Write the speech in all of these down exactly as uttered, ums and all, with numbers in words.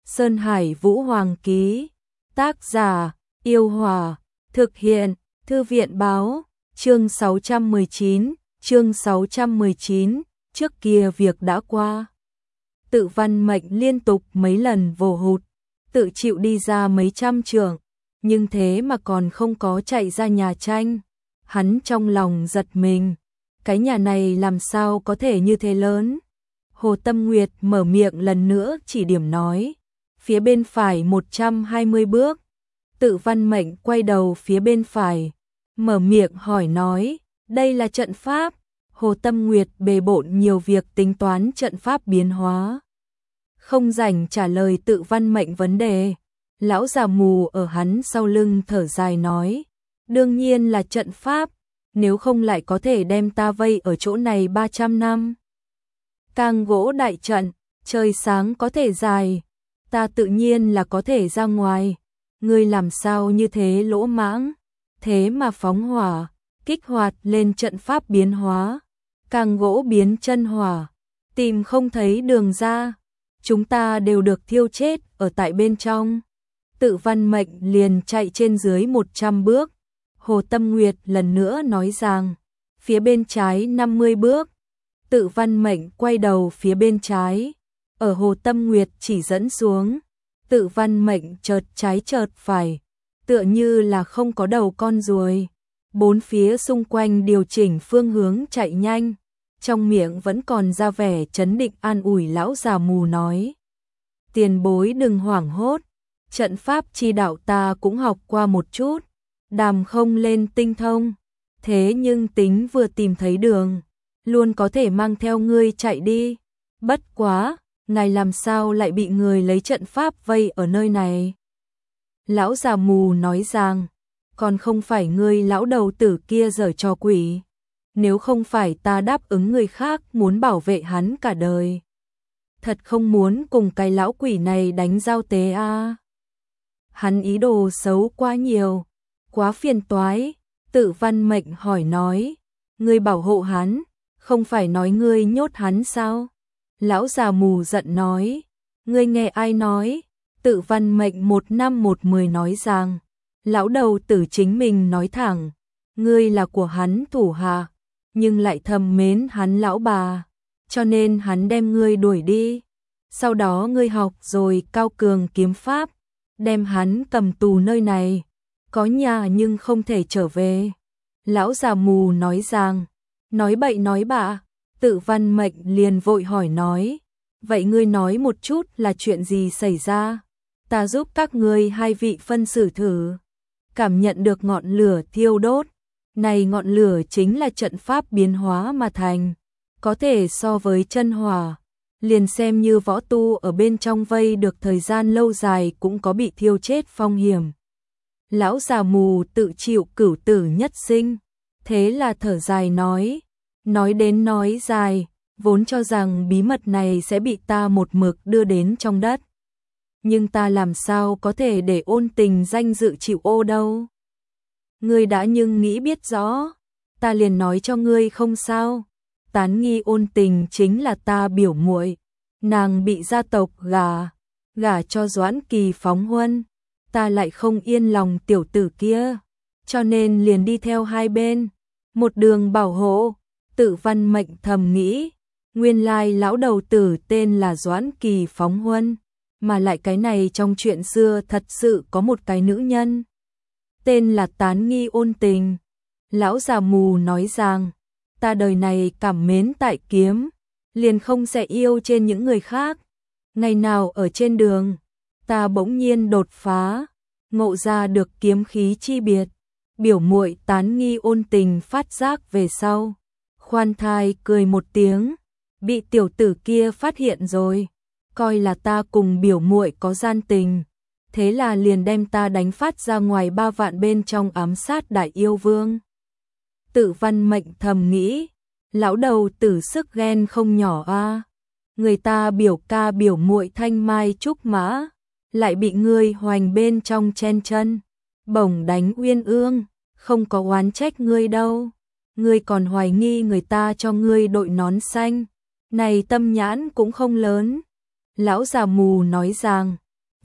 Sơn Hải Vũ Hoàng ký. Tác giả: Yêu Hòa. Thực hiện: Thư viện báo. Chương sáu trăm mười chín, chương sáu trăm mười chín, trước kia việc đã qua. Tự Văn Mệnh liên tục mấy lần vồ hụt, tự chịu đi ra mấy trăm trượng, nhưng thế mà còn không có chạy ra nhà tranh. Hắn trong lòng giật mình, cái nhà này làm sao có thể như thế lớn. Hồ Tâm Nguyệt mở miệng lần nữa chỉ điểm nói, phía bên phải một trăm hai mươi bước. Tự Văn Mệnh quay đầu phía bên phải, mở miệng hỏi nói, đây là trận pháp. Hồ Tâm Nguyệt bề bộn nhiều việc tính toán trận pháp biến hóa, không rảnh trả lời Tự Văn Mệnh vấn đề. Lão già mù ở hắn sau lưng thở dài nói, đương nhiên là trận pháp, nếu không lại có thể đem ta vây ở chỗ này ba trăm năm. Càng gỗ đại trận, trời sáng có thể dài, ta tự nhiên là có thể ra ngoài. Ngươi làm sao như thế lỗ mãng, thế mà phóng hỏa, kích hoạt lên trận pháp biến hóa, càng gỗ biến chân hỏa, tìm không thấy đường ra, chúng ta đều được thiêu chết ở tại bên trong. Tự Văn Mệnh liền chạy trên dưới một trăm bước. Hồ Tâm Nguyệt lần nữa nói rằng, phía bên trái năm mươi bước. Tự Văn Mệnh quay đầu phía bên trái, ở Hồ Tâm Nguyệt chỉ dẫn xuống. Tự Văn Mệnh chợt trái chợt phải, tựa như là không có đầu con ruồi. Bốn phía xung quanh điều chỉnh phương hướng chạy nhanh, trong miệng vẫn còn ra vẻ trấn định an ủi lão già mù nói, tiền bối đừng hoảng hốt, trận pháp chi đạo ta cũng học qua một chút, đàm không lên tinh thông, thế nhưng tính vừa tìm thấy đường, luôn có thể mang theo ngươi chạy đi. Bất quá, ngài làm sao lại bị người lấy trận pháp vây ở nơi này? Lão già mù nói rằng, còn không phải ngươi lão đầu tử kia giở trò quỷ, nếu không phải ta đáp ứng người khác muốn bảo vệ hắn cả đời, thật không muốn cùng cái lão quỷ này đánh giao tế a. À. Hắn ý đồ xấu quá nhiều, quá phiền toái. Tự Văn Mệnh hỏi nói, ngươi bảo hộ hắn, không phải nói ngươi nhốt hắn sao? Lão già mù giận nói, ngươi nghe ai nói? Tự Văn Mệnh một năm một mười nói rằng, lão đầu tử chính mình nói thẳng, ngươi là của hắn thủ hạ, nhưng lại thầm mến hắn lão bà, cho nên hắn đem ngươi đuổi đi. Sau đó ngươi học rồi cao cường kiếm pháp, đem hắn cầm tù nơi này, có nhà nhưng không thể trở về. Lão già mù nói rằng, nói bậy nói bạ. Tự Văn Mệnh liền vội hỏi nói, vậy ngươi nói một chút là chuyện gì xảy ra, ta giúp các ngươi hai vị phân xử thử. Cảm nhận được ngọn lửa thiêu đốt, này ngọn lửa chính là trận pháp biến hóa mà thành, có thể so với chân hỏa, liền xem như võ tu ở bên trong vây được thời gian lâu dài cũng có bị thiêu chết phong hiểm. Lão già mù tự chịu cửu tử nhất sinh, thế là thở dài nói, nói đến nói dài, vốn cho rằng bí mật này sẽ bị ta một mực đưa đến trong đất. Nhưng ta làm sao có thể để Ôn Tình danh dự chịu ô đâu. Ngươi đã nhưng nghĩ biết rõ, ta liền nói cho ngươi không sao. Tán nghi Ôn Tình chính là ta biểu muội, nàng bị gia tộc gả, gả cho Doãn Kỳ phóng huân, ta lại không yên lòng tiểu tử kia, cho nên liền đi theo hai bên, một đường bảo hộ. Tự Văn Mệnh thầm nghĩ, nguyên lai lão đầu tử tên là Doãn Kỳ phóng huân, mà lại cái này trong chuyện xưa thật sự có một cái nữ nhân, tên là Tán nghi Ôn Tình. Lão già mù nói rằng, ta đời này cảm mến tại kiếm, liền không sẽ yêu trên những người khác. Ngày nào ở trên đường, ta bỗng nhiên đột phá, ngộ ra được kiếm khí chi biệt, biểu muội Tán nghi Ôn Tình phát giác về sau, khoan thai cười một tiếng, bị tiểu tử kia phát hiện rồi, coi là ta cùng biểu muội có gian tình, thế là liền đem ta đánh phát ra ngoài ba vạn bên trong ám sát đại yêu vương. Tự Văn Mệnh thầm nghĩ, lão đầu tử sức ghen không nhỏ a, à. Người ta biểu ca biểu muội thanh mai trúc mã, lại bị ngươi hoành bên trong chen chân, bổng đánh uyên ương, không có oán trách ngươi đâu. Ngươi còn hoài nghi người ta cho ngươi đội nón xanh, này tâm nhãn cũng không lớn. Lão già mù nói rằng,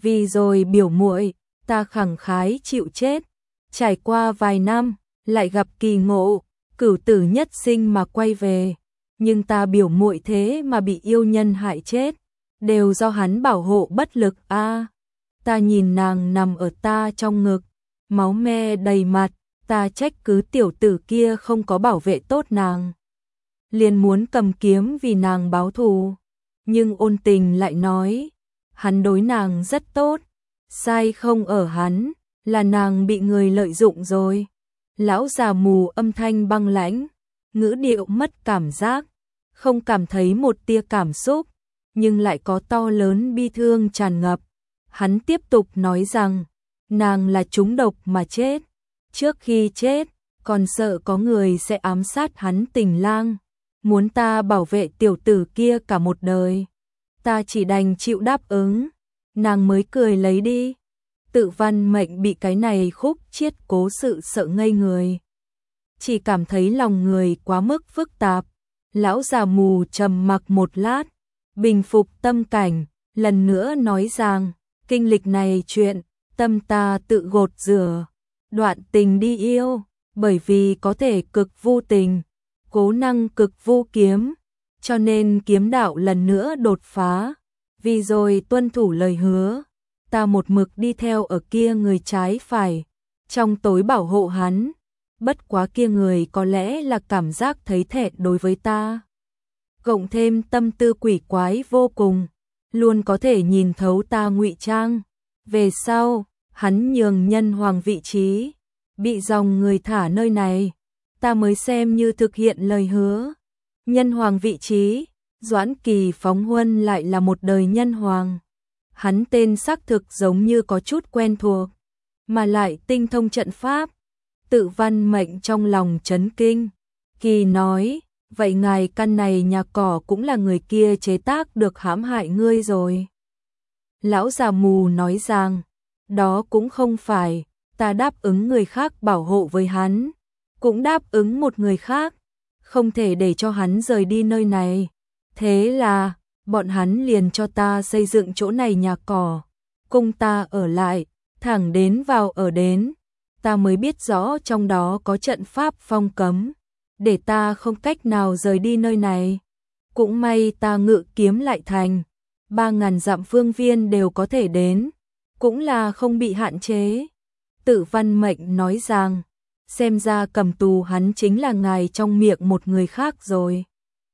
Vì rồi biểu muội, ta khẳng khái chịu chết. Trải qua vài năm, lại gặp kỳ ngộ, cửu tử nhất sinh mà quay về. Nhưng ta biểu muội thế mà bị yêu nhân hại chết, đều do hắn bảo hộ bất lực a. À, ta nhìn nàng nằm ở ta trong ngực, máu me đầy mặt, ta trách cứ tiểu tử kia không có bảo vệ tốt nàng. Liền muốn cầm kiếm vì nàng báo thù, nhưng ôn tình lại nói, hắn đối nàng rất tốt, sai không ở hắn, là nàng bị người lợi dụng rồi. Lão già mù âm thanh băng lãnh, ngữ điệu mất cảm giác, không cảm thấy một tia cảm xúc, nhưng lại có to lớn bi thương tràn ngập. Hắn tiếp tục nói rằng, nàng là trúng độc mà chết, trước khi chết, còn sợ có người sẽ ám sát hắn tình lang, muốn ta bảo vệ tiểu tử kia cả một đời. Ta chỉ đành chịu đáp ứng, nàng mới cười lấy đi. Tự Văn Mệnh bị cái này khúc chiết cố sự sợ ngây người, chỉ cảm thấy lòng người quá mức phức tạp. Lão già mù trầm mặc một lát, bình phục tâm cảnh, lần nữa nói rằng, kinh lịch này chuyện, tâm ta tự gột rửa, đoạn tình đi yêu, bởi vì có thể cực vô tình, cố năng cực vô kiếm, cho nên kiếm đạo lần nữa đột phá, vì rồi tuân thủ lời hứa, ta một mực đi theo ở kia người trái phải, trong tối bảo hộ hắn, bất quá kia người có lẽ là cảm giác thấy thẹn đối với ta. Cộng thêm tâm tư quỷ quái vô cùng, luôn có thể nhìn thấu ta ngụy trang. Về sau, hắn nhường nhân hoàng vị trí, bị dòng người thả nơi này, ta mới xem như thực hiện lời hứa. Nhân hoàng vị trí, Doãn Kỳ Phóng Huân lại là một đời nhân hoàng. Hắn tên xác thực giống như có chút quen thuộc, mà lại tinh thông trận pháp. Tự Văn Mệnh trong lòng chấn kinh, Kỳ nói, vậy ngài căn này nhà cỏ cũng là người kia chế tác được hãm hại ngươi rồi. Lão già mù nói rằng, đó cũng không phải, ta đáp ứng người khác bảo hộ với hắn, cũng đáp ứng một người khác, không thể để cho hắn rời đi nơi này. Thế là, bọn hắn liền cho ta xây dựng chỗ này nhà cỏ, cung ta ở lại, thẳng đến vào ở đến, ta mới biết rõ trong đó có trận pháp phong cấm, để ta không cách nào rời đi nơi này. Cũng may ta ngự kiếm lại thành, ba ngàn dặm phương viên đều có thể đến, cũng là không bị hạn chế. Tự Văn Mệnh nói rằng, xem ra cầm tù hắn chính là ngài trong miệng một người khác rồi.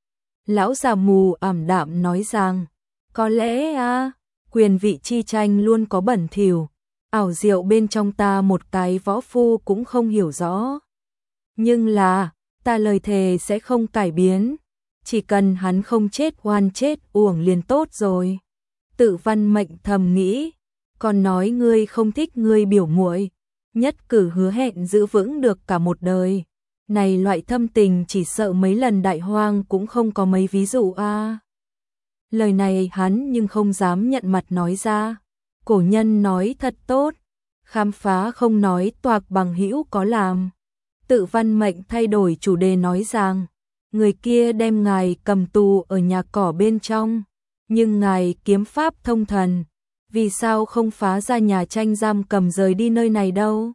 Lão già mù ảm đạm nói rằng, có lẽ a, quyền vị chi tranh luôn có bẩn thỉu, ảo diệu bên trong ta một cái võ phu cũng không hiểu rõ. Nhưng là, ta lời thề sẽ không cải biến, chỉ cần hắn không chết oan chết uổng liền tốt rồi. Tự Văn Mệnh thầm nghĩ, còn nói ngươi không thích ngươi biểu muội, nhất cử hứa hẹn giữ vững được cả một đời. Này loại thâm tình chỉ sợ mấy lần đại hoang cũng không có mấy ví dụ a. À. Lời này hắn nhưng không dám nhận mặt nói ra. Cổ nhân nói thật tốt, khám phá không nói toạc bằng hữu có làm. Tự Văn Mệnh thay đổi chủ đề nói rằng, người kia đem ngài cầm tù ở nhà cỏ bên trong, nhưng ngài kiếm pháp thông thần, vì sao không phá ra nhà tranh giam cầm rời đi nơi này đâu?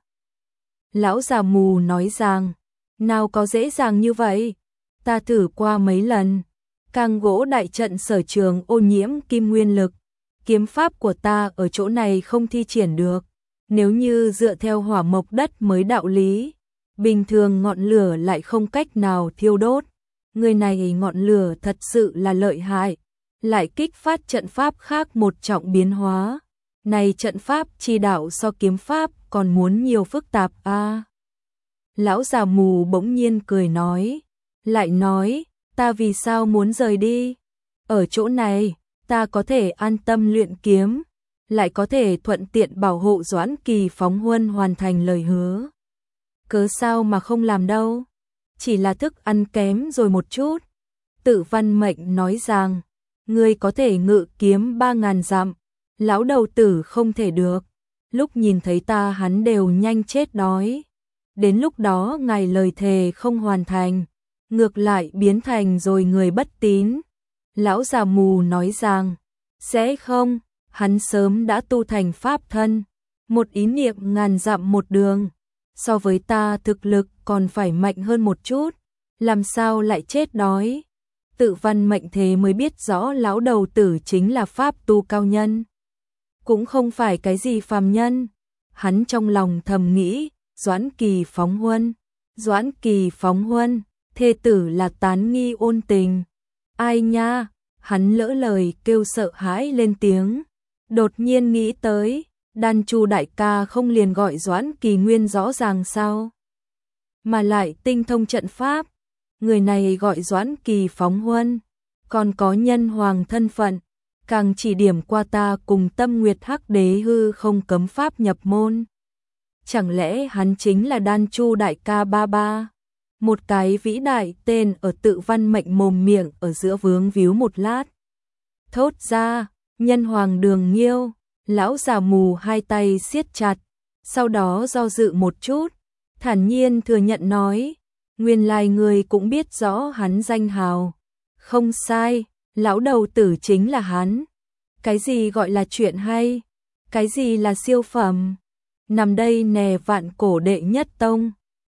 Lão già mù nói rằng, nào có dễ dàng như vậy, ta thử qua mấy lần, càng gỗ đại trận sở trường ô nhiễm kim nguyên lực, kiếm pháp của ta ở chỗ này không thi triển được, nếu như dựa theo hỏa mộc đất mới đạo lý, bình thường ngọn lửa lại không cách nào thiêu đốt, người này ngọn lửa thật sự là lợi hại, lại kích phát trận pháp khác một trọng biến hóa, này trận pháp chi đạo so kiếm pháp còn muốn nhiều phức tạp a. À. Lão già mù bỗng nhiên cười nói, lại nói, ta vì sao muốn rời đi? Ở chỗ này, ta có thể an tâm luyện kiếm, lại có thể thuận tiện bảo hộ Doãn Kỳ Phóng Huân hoàn thành lời hứa. Cớ sao mà không làm đâu? Chỉ là thức ăn kém rồi một chút. Tự Văn Mệnh nói rằng, ngươi có thể ngự kiếm ba ngàn dặm, lão đầu tử không thể được. Lúc nhìn thấy ta hắn đều nhanh chết đói. Đến lúc đó ngài lời thề không hoàn thành, ngược lại biến thành rồi người bất tín. Lão già mù nói rằng, sẽ không, hắn sớm đã tu thành pháp thân, một ý niệm ngàn dặm một đường, so với ta thực lực còn phải mạnh hơn một chút, làm sao lại chết đói. Tự Văn Mệnh thế mới biết rõ lão đầu tử chính là pháp tu cao nhân, cũng không phải cái gì phàm nhân. Hắn trong lòng thầm nghĩ, Doãn Kỳ phóng huân, Doãn Kỳ phóng huân, thê tử là tán nghi ôn tình. Ai nha, hắn lỡ lời kêu sợ hãi lên tiếng, đột nhiên nghĩ tới, Đan Chu đại ca không liền gọi Doãn Kỳ nguyên rõ ràng sao? Mà lại tinh thông trận pháp, người này gọi Doãn Kỳ phóng huân, còn có nhân hoàng thân phận, càng chỉ điểm qua ta cùng Tâm Nguyệt Hắc Đế hư không cấm pháp nhập môn. Chẳng lẽ hắn chính là Đan Chu đại ca ba ba? Một cái vĩ đại tên ở Tự Văn Mệnh mồm miệng ở giữa vướng víu một lát. Thốt ra, nhân hoàng Đường Nghiêu, lão già mù hai tay siết chặt, sau đó do dự một chút, thản nhiên thừa nhận nói, nguyên lai người cũng biết rõ hắn danh hào. Không sai, lão đầu tử chính là hắn. Cái gì gọi là chuyện hay? Cái gì là siêu phẩm? Nằm đây nè vạn cổ đệ nhất tông.